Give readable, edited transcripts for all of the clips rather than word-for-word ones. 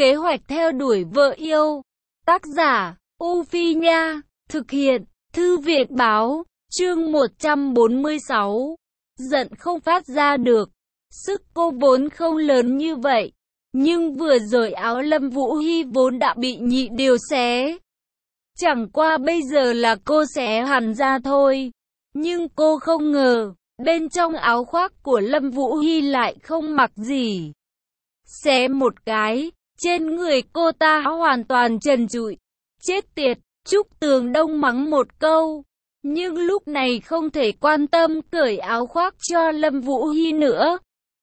Kế hoạch theo đuổi vợ yêu. Tác giả, U Phi Nha. Thực hiện, Thư viện Báo. Chương 146. Giận không phát ra được. Sức cô vốn không lớn như vậy. Nhưng vừa rồi áo Lâm Vũ Hy vốn đã bị Nhị Điều xé. Chẳng qua bây giờ là cô xé hẳn ra thôi. Nhưng cô không ngờ, bên trong áo khoác của Lâm Vũ Hy lại không mặc gì. Xé một cái, trên người cô ta hoàn toàn trần trụi. Chết tiệt, Trúc Tường Đông mắng một câu. Nhưng lúc này không thể quan tâm cởi áo khoác cho Lâm Vũ Hy nữa.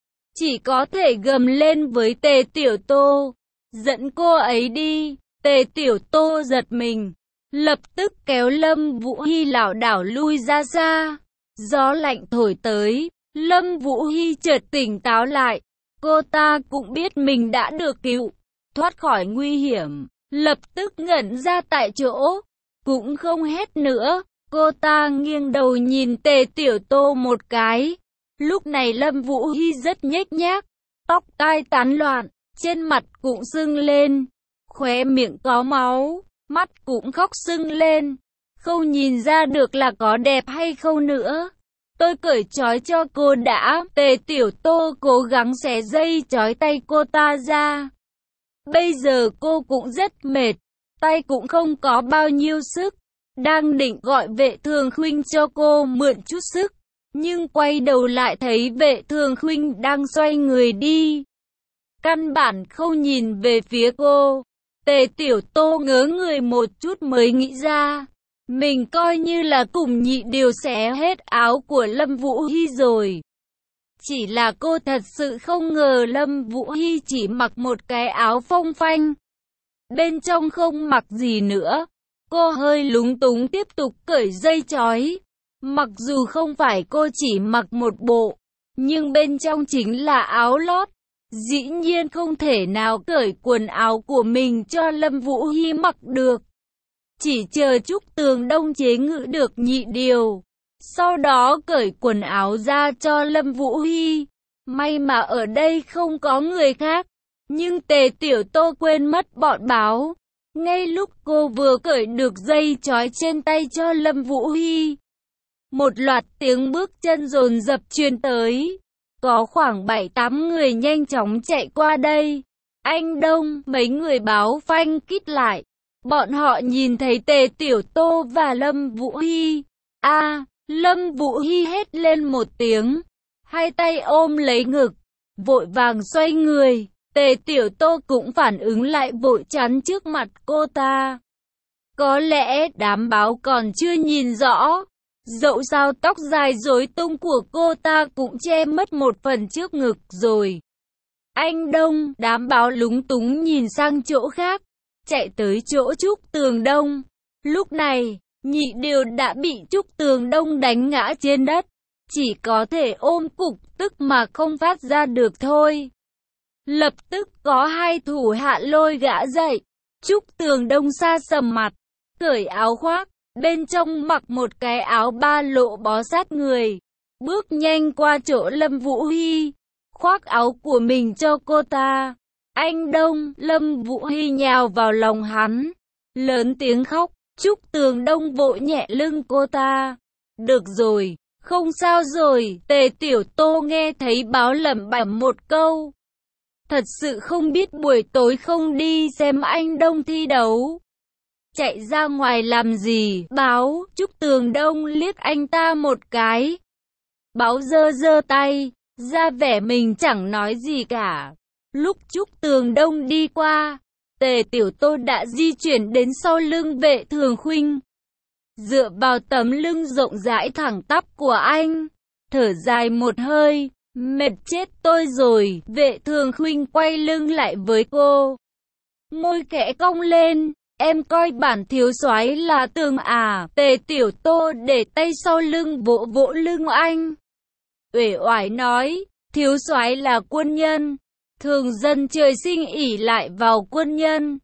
Chỉ có thể gầm lên với Tề Tiểu Tô. Dẫn cô ấy đi. Tề Tiểu Tô giật mình. Lập tức kéo Lâm Vũ Hy lảo đảo lui ra xa. Gió lạnh thổi tới. Lâm Vũ Hy chợt tỉnh táo lại. Cô ta cũng biết mình đã được cứu. Thoát khỏi nguy hiểm. Lập tức ngẩn ra tại chỗ. Cũng không hét nữa. Cô ta nghiêng đầu nhìn Tề Tiểu Tô một cái. Lúc này Lâm Vũ Hy rất nhếch nhác. Tóc tai tán loạn. Trên mặt cũng sưng lên. Khóe miệng có máu. Mắt cũng khóc sưng lên. Không nhìn ra được là có đẹp hay không nữa. Tôi cởi trói cho cô đã. Tề Tiểu Tô cố gắng xé dây trói tay cô ta ra. Bây giờ cô cũng rất mệt. Tay cũng không có bao nhiêu sức. Đang định gọi Vệ Thường Khuynh cho cô mượn chút sức. Nhưng quay đầu lại thấy Vệ Thường Khuynh đang xoay người đi. Căn bản không nhìn về phía cô. Tề Tiểu Tô ngớ người một chút mới nghĩ ra. Mình coi như là cùng Nhị Điều xé hết áo của Lâm Vũ Hy rồi. Chỉ là cô thật sự không ngờ Lâm Vũ Hy chỉ mặc một cái áo phông phanh. Bên trong không mặc gì nữa. Cô hơi lúng túng tiếp tục cởi dây trói. Mặc dù không phải cô chỉ mặc một bộ, nhưng bên trong chính là áo lót. Dĩ nhiên không thể nào cởi quần áo của mình cho Lâm Vũ Hy mặc được. Chỉ chờ Trúc Tường Đông chế ngự được Nhị Điều. Sau đó cởi quần áo ra cho Lâm Vũ Hy. May mà ở đây không có người khác. Nhưng Tề Tiểu Tô quên mất bọn báo. Ngay lúc cô vừa cởi được dây trói trên tay cho Lâm Vũ Hy. Một loạt tiếng bước chân dồn dập truyền tới. Có khoảng 7-8 người nhanh chóng chạy qua đây. Anh Đông, mấy người báo phanh kít lại. Bọn họ nhìn thấy Tề Tiểu Tô và Lâm Vũ Hy. Lâm Vũ Hy hét lên một tiếng. Hai tay ôm lấy ngực. Vội vàng xoay người. Tề Tiểu Tô cũng phản ứng lại vội chắn trước mặt cô ta. Có lẽ đám báo còn chưa nhìn rõ. Dẫu sao tóc dài rối tung của cô ta cũng che mất một phần trước ngực rồi. Anh Đông, đám báo lúng túng nhìn sang chỗ khác. Chạy tới chỗ Trúc Tường Đông. Lúc này, Nhị Điều đã bị Trúc Tường Đông đánh ngã trên đất. Chỉ có thể ôm cục tức mà không phát ra được thôi. Lập tức có hai thủ hạ lôi gã dậy. Trúc Tường Đông sa sầm mặt, cởi áo khoác, bên trong mặc một cái áo ba lỗ bó sát người. Bước nhanh qua chỗ Lâm Vũ Hy, khoác áo của mình cho cô ta. Anh Đông, Lâm Vũ Hy nhào vào lòng hắn, lớn tiếng khóc. Trúc Tường Đông vỗ nhẹ lưng cô ta. Được rồi, không sao rồi. Tề Tiểu Tô nghe thấy báo lẩm bẩm một câu. Thật sự không biết buổi tối không đi xem anh Đông thi đấu. Chạy ra ngoài làm gì? Báo, Trúc Tường Đông liếc anh ta một cái. Báo giơ giơ tay, ra vẻ mình chẳng nói gì cả. Lúc Trúc Tường Đông đi qua, Tề Tiểu Tô đã di chuyển đến sau lưng Vệ Thường Khuynh. Dựa vào tấm lưng rộng rãi thẳng tắp của anh, thở dài một hơi. Mệt chết tôi rồi. Vệ Thường Khuynh quay lưng lại với cô. Môi khẽ cong lên. Em coi bản thiếu soái là tường à? Tề Tiểu Tô để tay sau lưng vỗ vỗ lưng anh. Uể oải nói. Thiếu soái là quân nhân. Thường dân trời sinh ỷ lại vào quân nhân.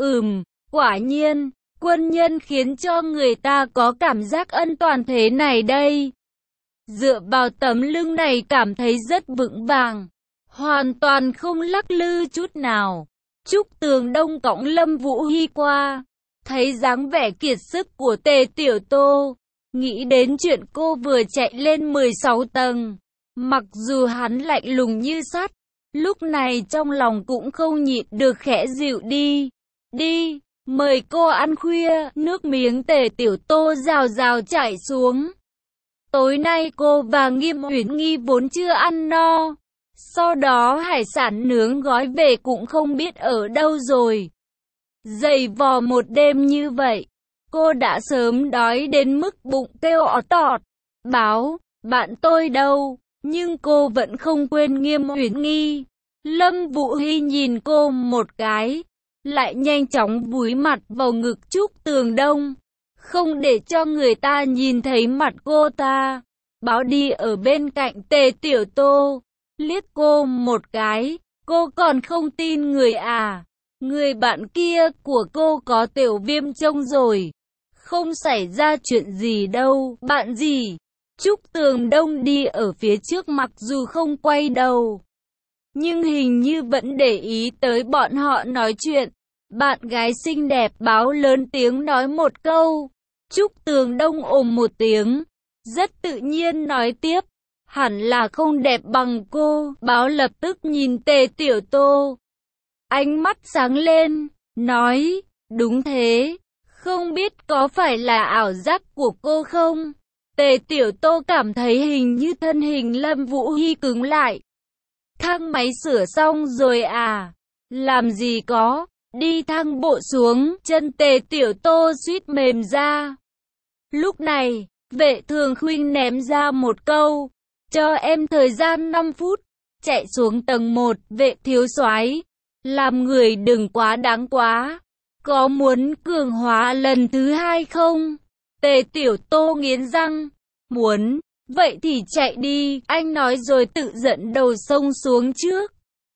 Quả nhiên. Quân nhân khiến cho người ta có cảm giác ân toàn thế này đây. Dựa vào tấm lưng này cảm thấy rất vững vàng, hoàn toàn không lắc lư chút nào. Trúc Tường Đông cõng Lâm Vũ Hy qua, thấy dáng vẻ kiệt sức của Tề Tiểu Tô, nghĩ đến chuyện cô vừa chạy lên 16 tầng. Mặc dù hắn lạnh lùng như sắt, lúc này trong lòng cũng không nhịn được khẽ dịu đi. Đi, mời cô ăn khuya, nước miếng Tề Tiểu Tô rào rào chảy xuống. Tối nay cô và Nghiêm Uyển Nghi vốn chưa ăn no. Sau đó hải sản nướng gói về cũng không biết ở đâu rồi. Dày vò một đêm như vậy, cô đã sớm đói đến mức bụng kêu ó tọt. Báo, bạn tôi đâu? Nhưng cô vẫn không quên Nghiêm Uyển Nghi. Lâm Vũ Hy nhìn cô một cái, lại nhanh chóng vúi mặt vào ngực Trúc Tường Đông, không để cho người ta nhìn thấy mặt cô ta. Báo đi ở bên cạnh Tề Tiểu Tô, liếc cô một cái, cô còn không tin người à? Người bạn kia của cô có tiểu viêm trông rồi, không xảy ra chuyện gì đâu, bạn gì? Trúc Tường Đông đi ở phía trước mặc dù không quay đầu, nhưng hình như vẫn để ý tới bọn họ nói chuyện. Bạn gái xinh đẹp Báo lớn tiếng nói một câu. Trúc Tường Đông ồm một tiếng, rất tự nhiên nói tiếp, hẳn là không đẹp bằng cô. Báo lập tức nhìn Tề Tiểu Tô, ánh mắt sáng lên, nói, đúng thế, không biết có phải là ảo giác của cô không? Tề Tiểu Tô cảm thấy hình như thân hình Lâm Vũ Hy cứng lại. Thang máy sửa xong rồi à? Làm gì có, đi thang bộ xuống, chân Tề Tiểu Tô suýt mềm ra. Lúc này, Vệ Thường Khuynh ném ra một câu, cho em thời gian 5 phút, chạy xuống tầng 1, Vệ thiếu soái, làm người đừng quá đáng quá, có muốn cường hóa lần thứ 2 không? Tề Tiểu Tô nghiến răng, muốn, vậy thì chạy đi, anh nói rồi tự dẫn đầu xông xuống trước.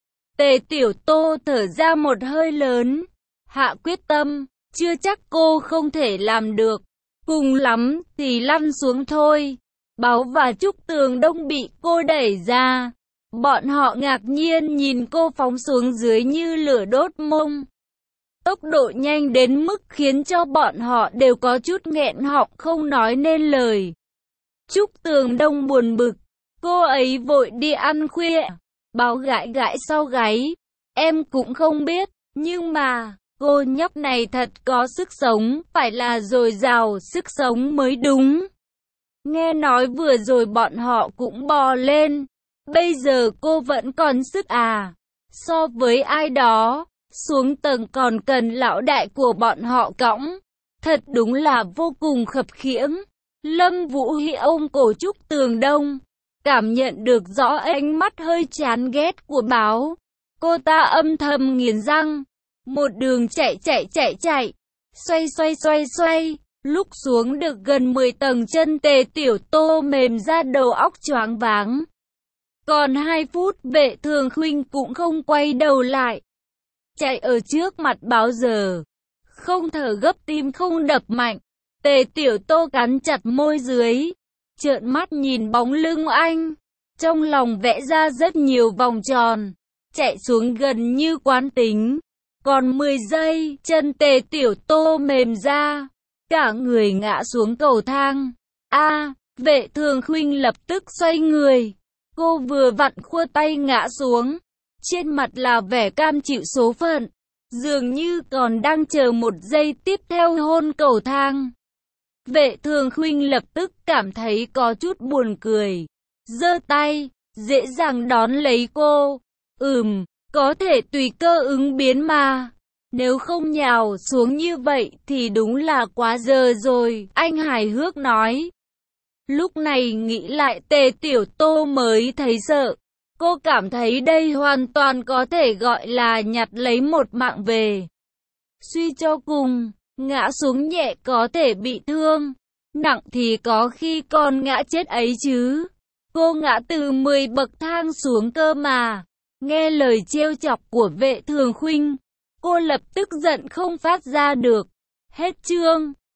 Tề Tiểu Tô thở ra một hơi lớn, hạ quyết tâm, chưa chắc cô không thể làm được, cùng lắm thì lăn xuống thôi. Báo và Trúc Tường Đông bị cô đẩy ra, bọn họ ngạc nhiên nhìn cô phóng xuống dưới như lửa đốt mông. Tốc độ nhanh đến mức khiến cho bọn họ đều có chút nghẹn họng không nói nên lời. Trúc Tường Đông buồn bực, cô ấy vội đi ăn khuya. Báo gãi gãi sau gáy, em cũng không biết, nhưng mà cô nhóc này thật có sức sống, phải là dồi dào sức sống mới đúng. Nghe nói vừa rồi bọn họ cũng bò lên, bây giờ cô vẫn còn sức à? So với ai đó, xuống tầng còn cần lão đại của bọn họ cõng, thật đúng là vô cùng khập khiễng. Lâm Vũ Hy ôm cổ Trúc Tường Đông, cảm nhận được rõ ánh mắt hơi chán ghét của Báo. Cô ta âm thầm nghiến răng, một đường chạy, xoay, lúc xuống được gần 10 tầng chân Tề Tiểu Tô mềm ra đầu óc choáng váng. Còn 2 phút Vệ Thường Khuynh cũng không quay đầu lại, chạy ở trước mặt Báo giờ, không thở gấp tim không đập mạnh. Tề Tiểu Tô cắn chặt môi dưới, trợn mắt nhìn bóng lưng anh, trong lòng vẽ ra rất nhiều vòng tròn, chạy xuống gần như quán tính. Còn 10 giây, chân Tề Tiểu Tô mềm ra, cả người ngã xuống cầu thang. Vệ Thường Khuynh lập tức xoay người, cô vừa vặn khua tay ngã xuống, trên mặt là vẻ cam chịu số phận, dường như còn đang chờ một giây tiếp theo hôn cầu thang. Vệ Thường Khuynh lập tức cảm thấy có chút buồn cười, giơ tay, dễ dàng đón lấy cô. Có thể tùy cơ ứng biến mà. Nếu không nhào xuống như vậy thì đúng là quá giờ rồi, anh hài hước nói. Lúc này nghĩ lại Tề Tiểu Tô mới thấy sợ. Cô cảm thấy đây hoàn toàn có thể gọi là nhặt lấy một mạng về. Suy cho cùng, ngã xuống nhẹ có thể bị thương, nặng thì có khi còn ngã chết ấy chứ. Cô ngã từ 10 bậc thang xuống cơ mà. Nghe lời trêu chọc của Vệ Thường Khuynh, cô lập tức giận không phát ra được. Hết chương.